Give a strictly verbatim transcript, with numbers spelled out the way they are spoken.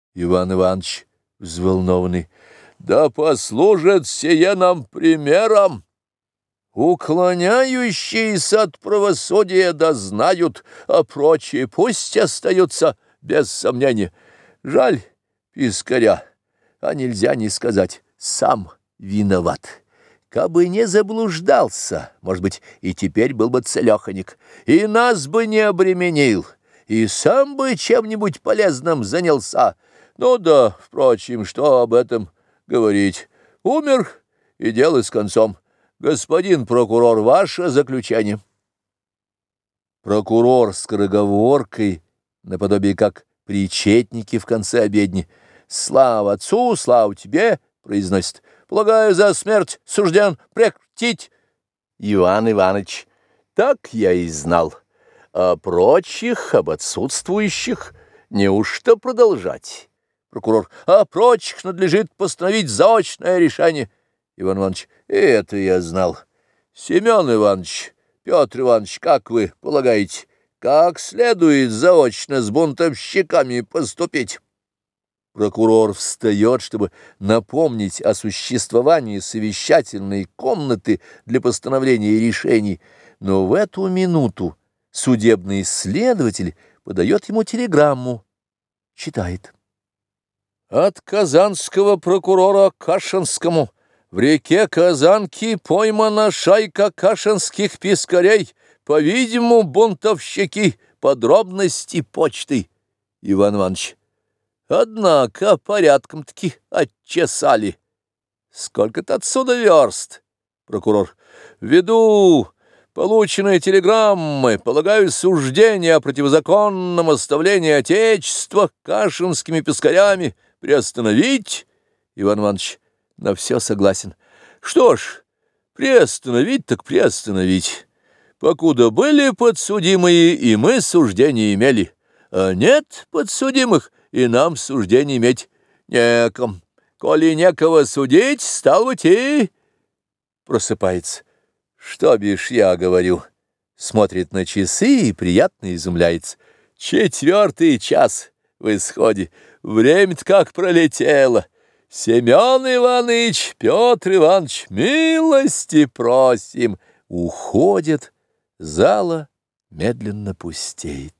Иван Иванович, взволнованный: да послужит сие нам примером. Уклоняющиеся от правосудия да знают, а прочие пусть остаются без сомнения. Жаль пискаря, а нельзя не сказать, сам виноват. Кабы не заблуждался, может быть, и теперь был бы целеханик, и нас бы не обременил, и сам бы чем-нибудь полезным занялся. Ну да, впрочем, что об этом говорить? Умер, и дело с концом. Господин прокурор, ваше заключение. Прокурор с скороговоркой, наподобие как причетники в конце обедни: «Слава отцу, слава тебе», — произносит. «Полагаю, за смерть сужден прекратить». Иван Иванович: так я и знал. А прочих, об отсутствующих, неужто продолжать? Прокурор: а прочих надлежит постановить заочное решение. Иван Иванович: это я знал. Семен Иванович, Петр Иванович, как вы полагаете, как следует заочно с бунтовщиками поступить? Прокурор встает, чтобы напомнить о существовании совещательной комнаты для постановления решений, но в эту минуту судебный следователь подает ему телеграмму. Читает: от казанского прокурора Кашинскому: в реке Казанки поймана шайка кашинских пискарей, по-видимому, бунтовщики. Подробности почты. Иван Иванович: однако порядком-таки отчесали. Сколько-то отсюда верст. Прокурор: ввиду полученной телеграммы, полагаю, суждение о противозаконном оставлении Отечества кашинскими пискарями приостановить. Иван Иванович на все согласен. Что ж, приостановить так приостановить. Покуда были подсудимые, и мы суждение имели, а нет подсудимых, и нам суждение иметь неком. Коли некого судить, стал быть и... Просыпается. Что бишь я говорю? Смотрит на часы и приятно изумляется. Четвертый час в исходе. Время-то как пролетело. Семен Иванович, Петр Иванович, милости просим. Уходит, зала медленно пустеет.